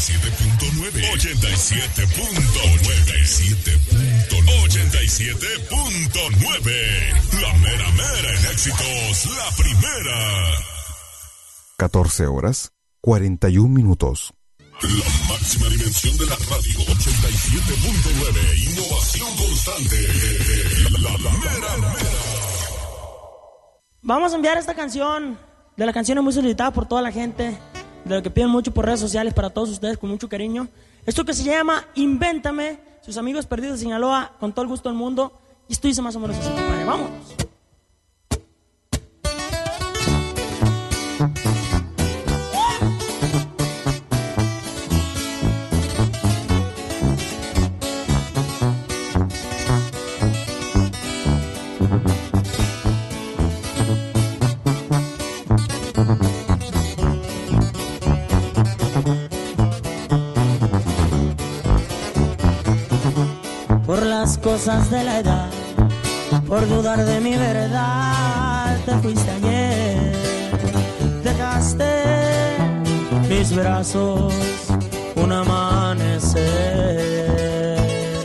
87.9. 87.9. La mera mera en éxitos. La primera. 14 horas, 41 minutos. La máxima dimensión de la radio. 87.9. Innovación constante. La mera mera. Vamos a enviar esta canción. De las canciones muy solicitadas por toda la gente. De lo que piden mucho por redes sociales para todos ustedes con mucho cariño. Esto que se llama Invéntame. Sus amigos perdidos de Sinaloa, con todo el gusto del mundo. Y esto dice más o menos así, compadre. Vámonos. Por las cosas de la edad, por dudar de mi verdad, te fuiste ayer, dejaste mis brazos un amanecer.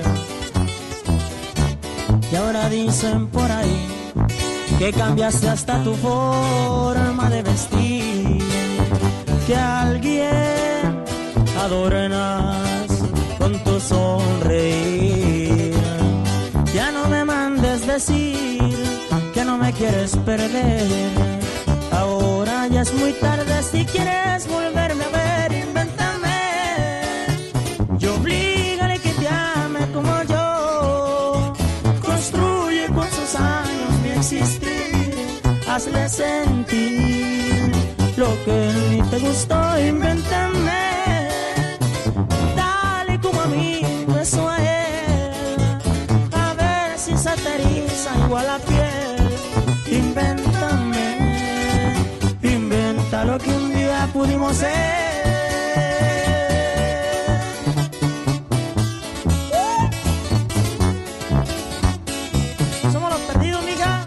Y ahora dicen por ahí que cambiaste hasta tu forma de vestir, que a alguien adornas con tu sonreír. Ya no me mandes decir que no me quieres perder. Ahora ya es muy tarde, si quieres volverme a ver, invéntame. Y oblígale que te ame como yo. Construye con sus años mi existir. Hazle sentir lo que en mí te gustó, invéntame. Beso a él, a ver si se aterriza igual la piel. Invéntame, inventa lo que un día pudimos ser. Somos los perdidos, mija.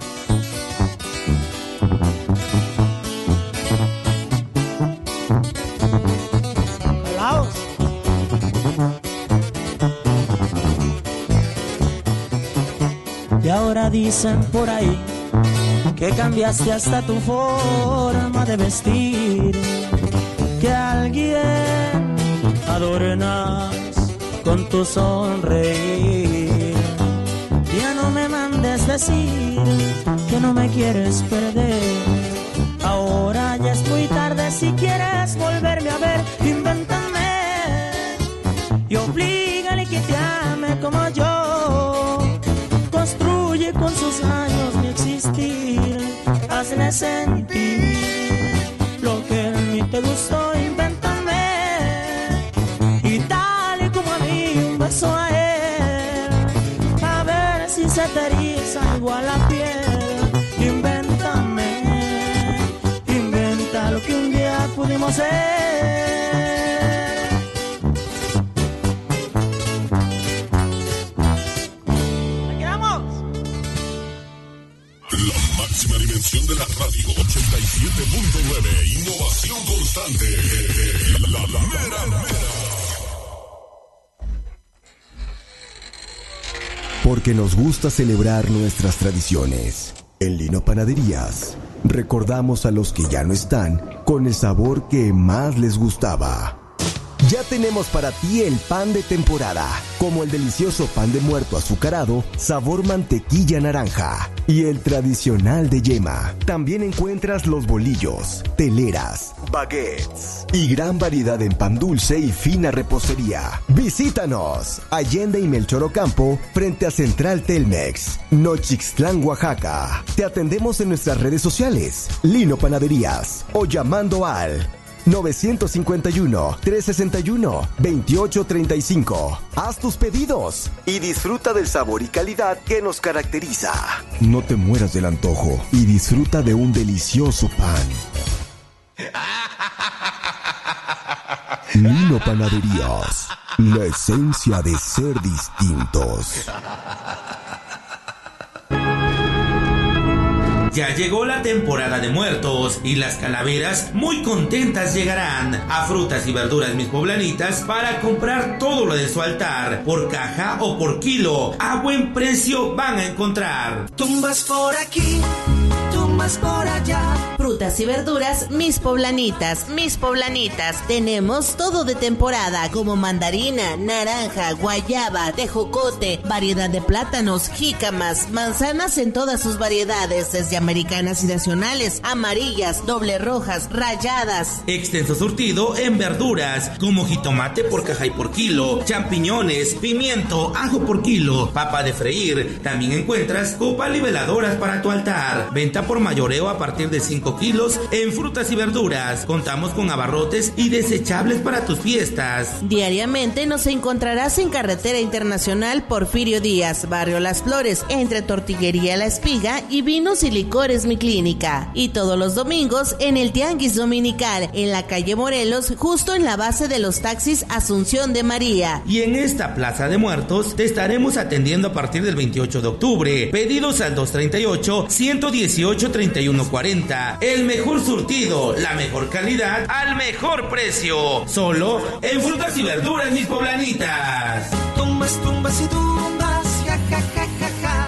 Pelados. Y ahora dicen por ahí que cambiaste hasta tu forma de vestir, que alguien adornas con tu sonreír. Ya no me mandes decir que no me quieres perder. Ahora ya es muy tarde, si quieres volverme a ver, invéntame y oblígale que te ame como yo. Construye con sus años mi existir, hazle sentir lo que en mí te gustó, invéntame y dale como a mí un beso a él, a ver si se te eriza igual la piel. Invéntame, inventa lo que un día pudimos ser. Máxima dimensión de la radio. 87.9. Innovación constante. La mera mera. Porque nos gusta celebrar nuestras tradiciones. En Lino Panaderías, recordamos a los que ya no están con el sabor que más les gustaba. Ya tenemos para ti el pan de temporada, como el delicioso pan de muerto azucarado, sabor mantequilla naranja, y el tradicional de yema. También encuentras los bolillos, teleras, baguettes y gran variedad en pan dulce y fina repostería. Visítanos, Allende y Melchor Ocampo, frente a Central Telmex, Nochixtlán, Oaxaca. Te atendemos en nuestras redes sociales, Lino Panaderías, o llamando al 951-361-2835. Haz tus pedidos y disfruta del sabor y calidad que nos caracteriza. No te mueras del antojo y disfruta de un delicioso pan. Lino Panaderías, la esencia de ser distintos. Ya llegó la temporada de muertos y las calaveras muy contentas llegarán a Frutas y Verduras Mis Poblanitas para comprar todo lo de su altar, por caja o por kilo. A buen precio van a encontrar. Tumbas por aquí, tumbas por allá. Frutas y verduras Mis Poblanitas. Mis Poblanitas. Tenemos todo de temporada, como mandarina, naranja, guayaba, tejocote, variedad de plátanos, jícamas, manzanas en todas sus variedades, desde americanas y nacionales, amarillas, doble rojas, rayadas. Extenso surtido en verduras, como jitomate por caja y por kilo, champiñones, pimiento, ajo por kilo, papa de freír. También encuentras copas niveladoras para tu altar. Venta por mayoreo a partir de 5 kilos en frutas y verduras. Contamos con abarrotes y desechables para tus fiestas. Diariamente nos encontrarás en Carretera Internacional Porfirio Díaz, Barrio Las Flores, entre Tortillería La Espiga y Vinos y Licores Mi Clínica. Y todos los domingos en el Tianguis Dominical, en la calle Morelos, justo en la base de los taxis Asunción de María. Y en esta Plaza de Muertos te estaremos atendiendo a partir del 28 de octubre. Pedidos al 238-118-3140. El mejor surtido, la mejor calidad, al mejor precio. Solo en Frutas y Verduras Mis Poblanitas. Tumbas, tumbas y tumbas, ja, ja, ja, ja, ja.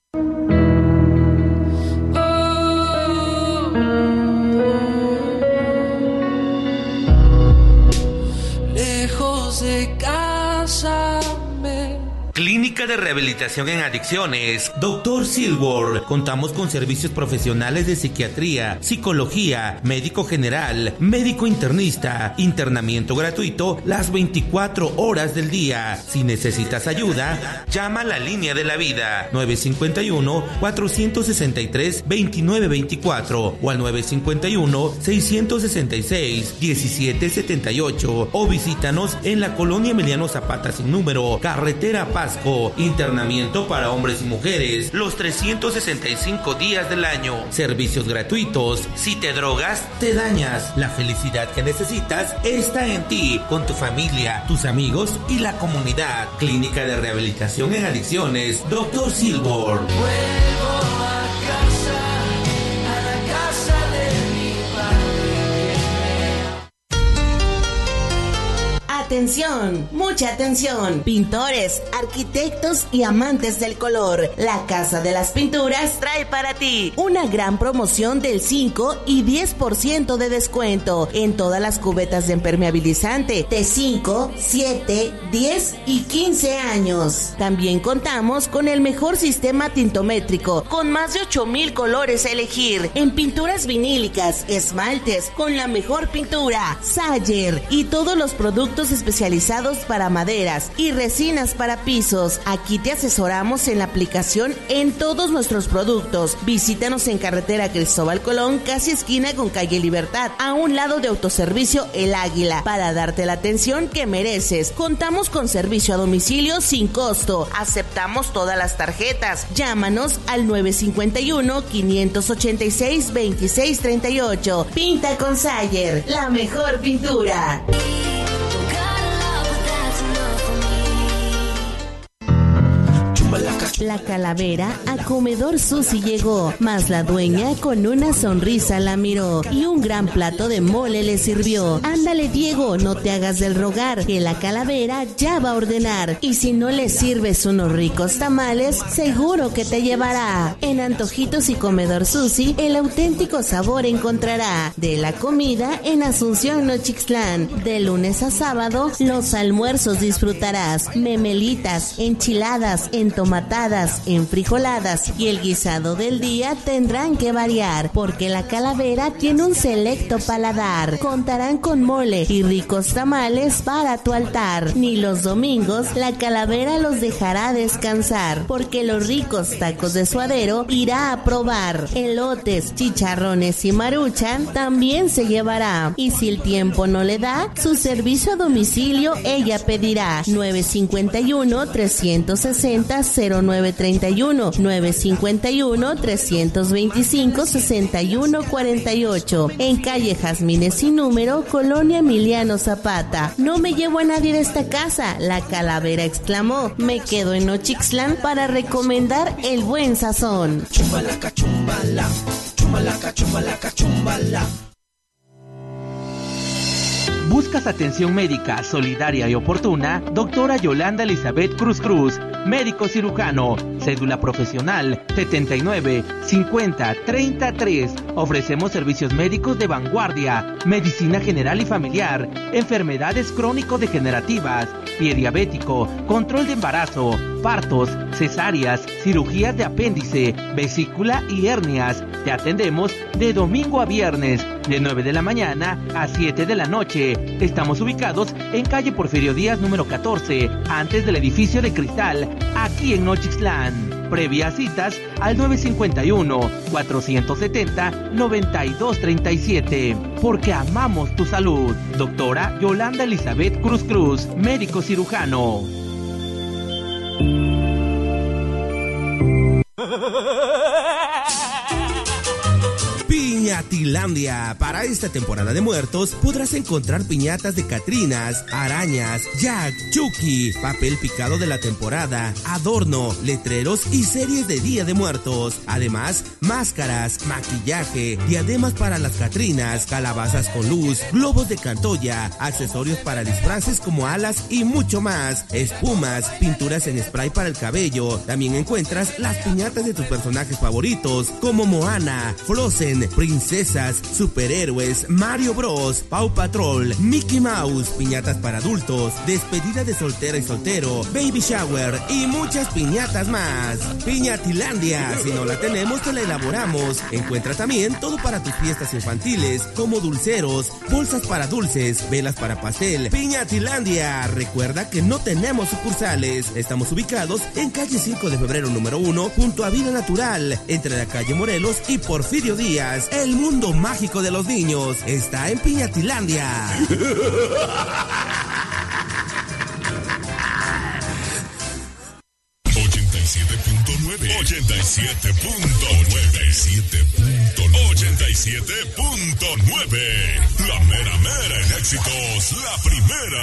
Lejos de casa Clínica de Rehabilitación en Adicciones, Dr. Silver. Contamos con servicios profesionales de psiquiatría, psicología, médico general, médico internista, internamiento gratuito las 24 horas del día. Si necesitas ayuda, llama a la línea de la vida 951-463-2924 o al 951-666-1778 o visítanos en la colonia Emiliano Zapata sin número, carretera Pasco. Internamiento para hombres y mujeres los 365 días del año. Servicios gratuitos. Si te drogas, te dañas. La felicidad que necesitas está en ti, con tu familia, tus amigos y la comunidad. Clínica de Rehabilitación en Adicciones, Dr. Silver. Vuelvo a casa, a la casa de mi padre. Atención, mucha atención, pintores, arquitectos y amantes del color. La Casa de las Pinturas trae para ti una gran promoción del 5 y 10% de descuento en todas las cubetas de impermeabilizante de 5, 7, 10 y 15 años. También contamos con el mejor sistema tintométrico, con más de 8,000 colores a elegir, en pinturas vinílicas, esmaltes, con la mejor pintura, Sayer, y todos los productos especializados para maderas y resinas para pisos. Aquí te asesoramos en la aplicación en todos nuestros productos. Visítanos en carretera Cristóbal Colón, casi esquina con calle Libertad, a un lado de Autoservicio El Águila, para darte la atención que mereces. Contamos con servicio a domicilio sin costo. Aceptamos todas las tarjetas. Llámanos al 951-586-2638. Pinta con Sayer, la mejor pintura. La calavera a Comedor Susi llegó, mas la dueña con una sonrisa la miró y un gran plato de mole le sirvió. Ándale, Diego, no te hagas del rogar, que la calavera ya va a ordenar. Y si no le sirves unos ricos tamales, seguro que te llevará. En Antojitos y Comedor Susi, el auténtico sabor encontrará. De la comida en Asunción Nochixtlán, de lunes a sábado, los almuerzos disfrutarás. Memelitas, enchiladas, entomatadas, enfrijoladas y el guisado del día tendrán que variar, porque la calavera tiene un selecto paladar. Contarán con mole y ricos tamales para tu altar. Ni los domingos la calavera los dejará descansar, porque los ricos tacos de suadero irá a probar. Elotes, chicharrones y maruchan también se llevará. Y si el tiempo no le da, su servicio a domicilio ella pedirá. 951-360-0931, 951-325-6148, en calle Jazmines sin número, colonia Emiliano Zapata. No me llevo a nadie de esta casa, la calavera exclamó. Me quedo en Nochixtlán para recomendar el buen sazón. Chumba la cachumba. chumbala, chumbalaca, chumbalaca, chumbala. ¿Buscas atención médica solidaria y oportuna? Doctora Yolanda Elizabeth Cruz Cruz, médico cirujano, cédula profesional 79 50 33. Ofrecemos servicios médicos de vanguardia, medicina general y familiar, enfermedades crónico-degenerativas, pie diabético, control de embarazo, partos, cesáreas, cirugías de apéndice, vesícula y hernias. Te atendemos de domingo a viernes, de 9 de la mañana a 7 de la noche. Estamos ubicados en calle Porfirio Díaz número 14, antes del edificio de cristal, aquí en Nochixtlán. Previa citas al 951-470-9237. Porque amamos tu salud. Doctora Yolanda Elizabeth Cruz Cruz, médico cirujano. Piñatilandia. Para esta temporada de muertos podrás encontrar piñatas de catrinas, arañas, Jack, Chucky, papel picado de la temporada, adorno, letreros y series de Día de Muertos. Además, máscaras, maquillaje, diademas para las catrinas, calabazas con luz, globos de Cantoya, accesorios para disfraces como alas y mucho más. Espumas, pinturas en spray para el cabello. También encuentras las piñatas de tus personajes favoritos como Moana, Frozen, princesas, superhéroes, Mario Bros, Paw Patrol, Mickey Mouse, piñatas para adultos, despedida de soltera y soltero, baby shower y muchas piñatas más. Piñatilandia, si no la tenemos te la elaboramos. Encuentra también todo para tus fiestas infantiles, como dulceros, bolsas para dulces, velas para pastel. Piñatilandia, recuerda que no tenemos sucursales. Estamos ubicados en calle 5 de febrero número 1, junto a Vida Natural, entre la calle Morelos y Porfirio Díaz. El mundo mágico de los niños está en Piñatilandia. 87.9. La mera mera en éxitos, la primera.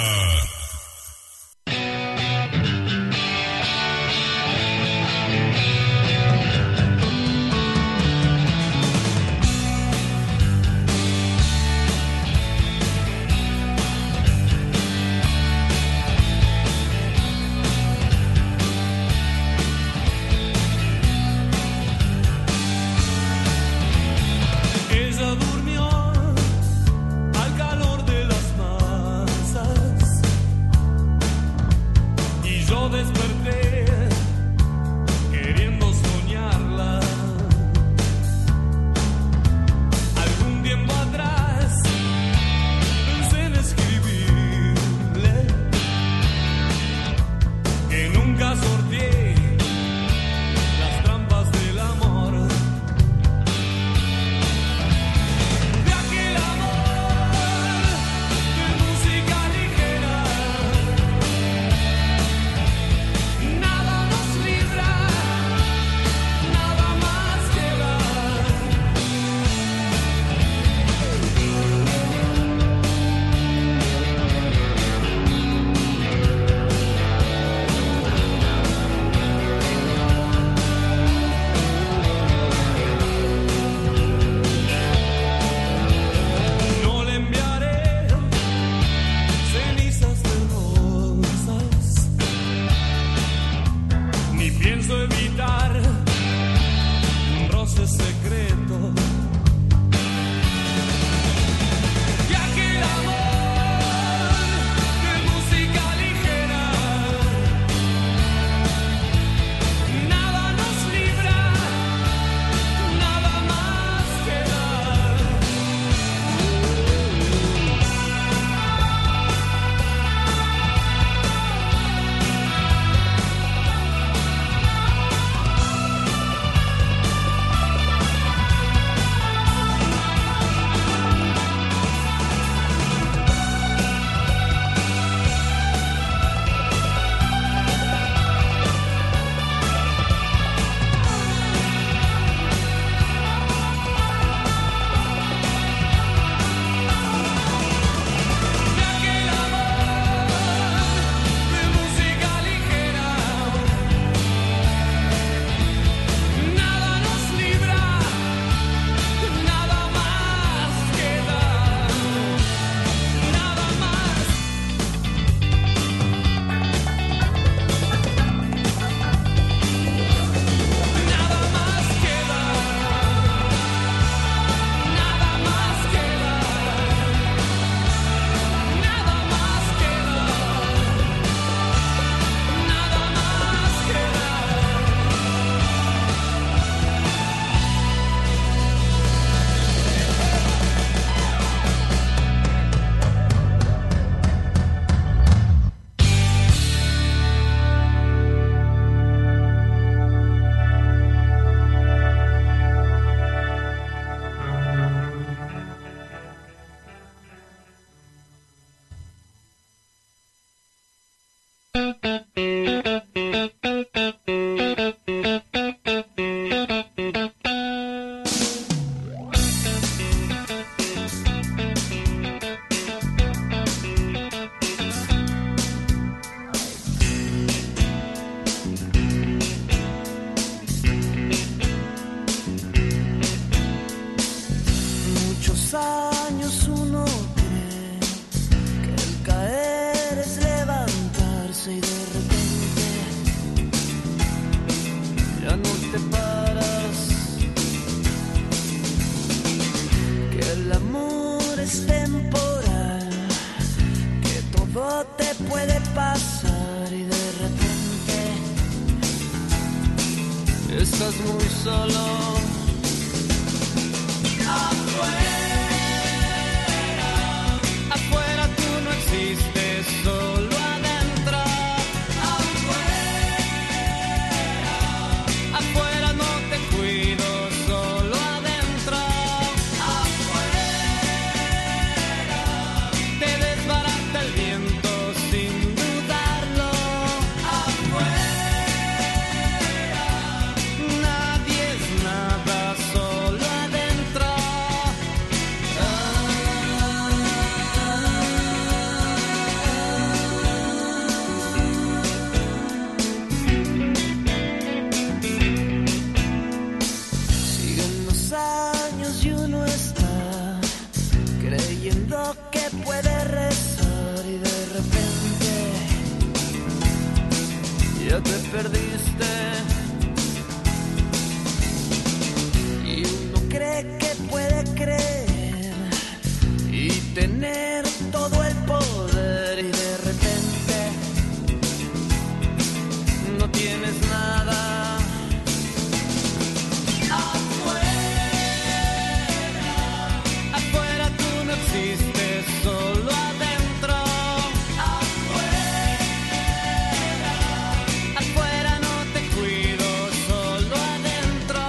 te puede pasar y de repente estás muy solo. Afuera tú no existes, solo adentro. Afuera no te cuido, solo adentro. Te desbarata el viento sin dudarlo. Nadie es nada, solo adentro. Siguen los años y uno está creyendo que puede rezar y de repente ya te perdiste. Y uno cree que puede creer y tener todo el poder y de repente no tienes nada. Afuera tú no existes, solo adentro. Afuera no te cuido, solo adentro.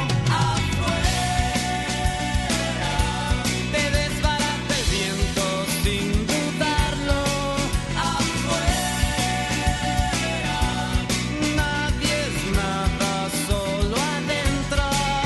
Te desbarata el viento sin dudarlo. Nadie es nada, solo adentro.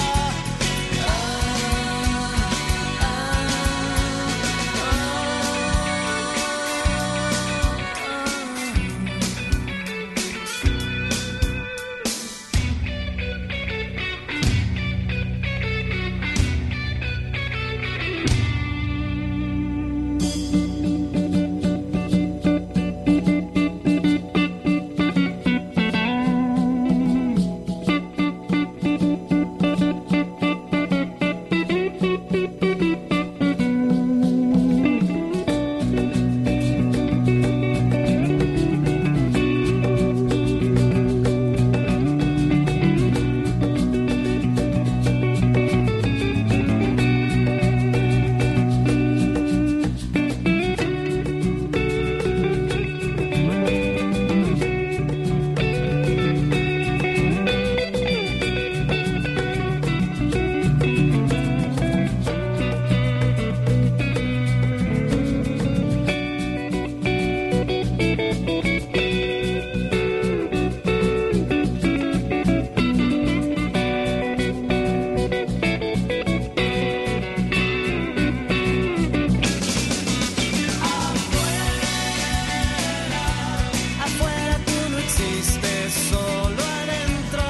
Afuera tú no existes, solo adentro.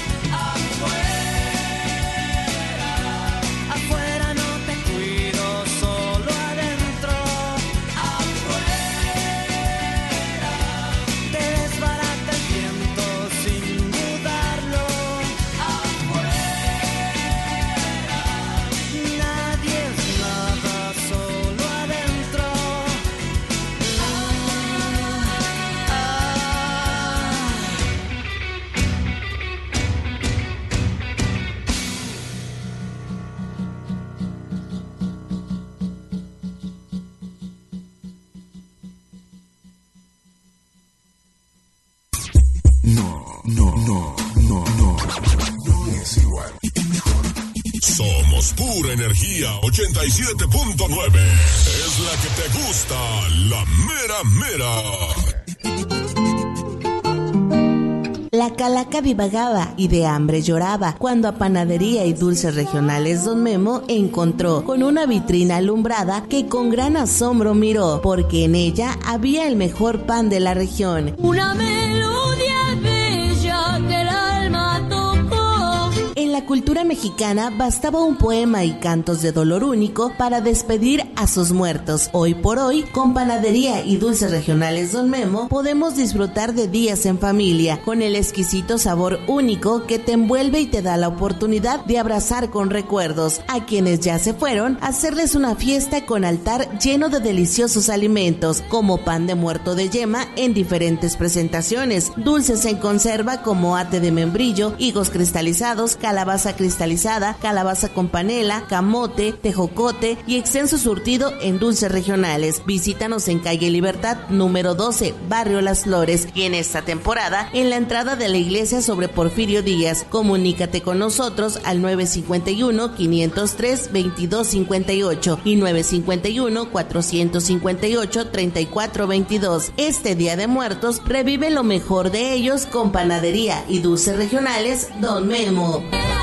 Afuera no te cuido, solo adentro. Te desbarata el viento sin dudarlo. Nadie es nada, solo adentro. No es igual. Somos pura energía 87.9. Es la que te gusta, la mera mera. La calaca divagaba y de hambre lloraba cuando a Panadería y Dulces Regionales Don Memo encontró con una vitrina alumbrada que con gran asombro miró, porque en ella había el mejor pan de la región. Una melodía bella que el alma tocó. En la cultura mexicana bastaba un poema y cantos de dolor único para despedir a sus muertos. Hoy por hoy, con Panadería y Dulces Regionales Don Memo, podemos disfrutar de días en familia, con el exquisito sabor único que te envuelve y te da la oportunidad de abrazar con recuerdos a quienes ya se fueron, hacerles una fiesta con altar lleno de deliciosos alimentos, como pan de muerto de yema en diferentes presentaciones, dulces en conserva como ate de membrillo, higos cristalizados, calabaza cristalizada, calabaza con panela, camote, tejocote y extenso surtido en dulces regionales. Visítanos en calle Libertad, número 12, Barrio Las Flores, y en esta temporada en la entrada de la iglesia sobre Porfirio Díaz. Comunícate con nosotros al 951-503-2258 y 951-458-3422. Este Día de Muertos revive lo mejor de ellos con Panadería y Dulces Regionales Don Memo.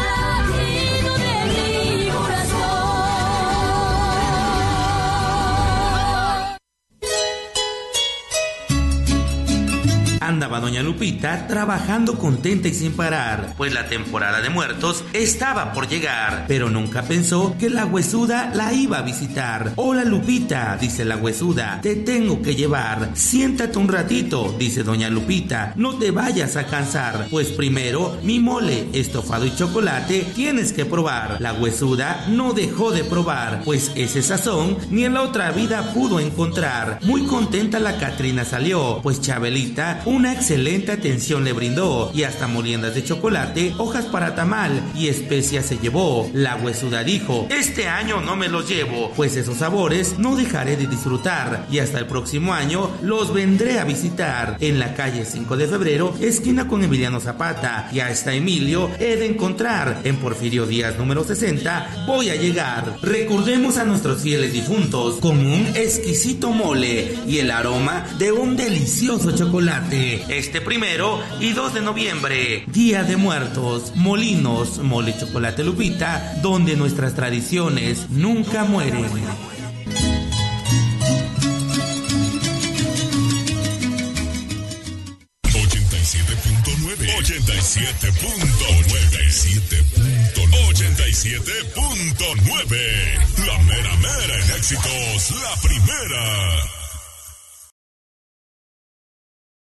Andaba doña Lupita trabajando contenta y sin parar, pues la temporada de muertos estaba por llegar, pero nunca pensó que la huesuda la iba a visitar. Hola Lupita, dice la huesuda, te tengo que llevar. Siéntate un ratito, dice doña Lupita, no te vayas a cansar, pues primero mi mole, estofado y chocolate tienes que probar. La huesuda no dejó de probar, pues ese sazón ni en la otra vida pudo encontrar. Muy contenta la Catrina salió, pues Chabelita una excelente atención le brindó, y hasta moliendas de chocolate, hojas para tamal y especias se llevó. La huesuda dijo, este año no me los llevo, pues esos sabores no dejaré de disfrutar, y hasta el próximo año los vendré a visitar. En la calle 5 de febrero, esquina con Emiliano Zapata, y hasta Emilio he de encontrar. En Porfirio Díaz número 60 voy a llegar. Recordemos a nuestros fieles difuntos con un exquisito mole y el aroma de un delicioso chocolate. Este 1 y 2 de noviembre, Día de Muertos, Molinos, Mole Chocolate Lupita, donde nuestras tradiciones nunca mueren. 87.9. La mera mera en éxitos, la primera.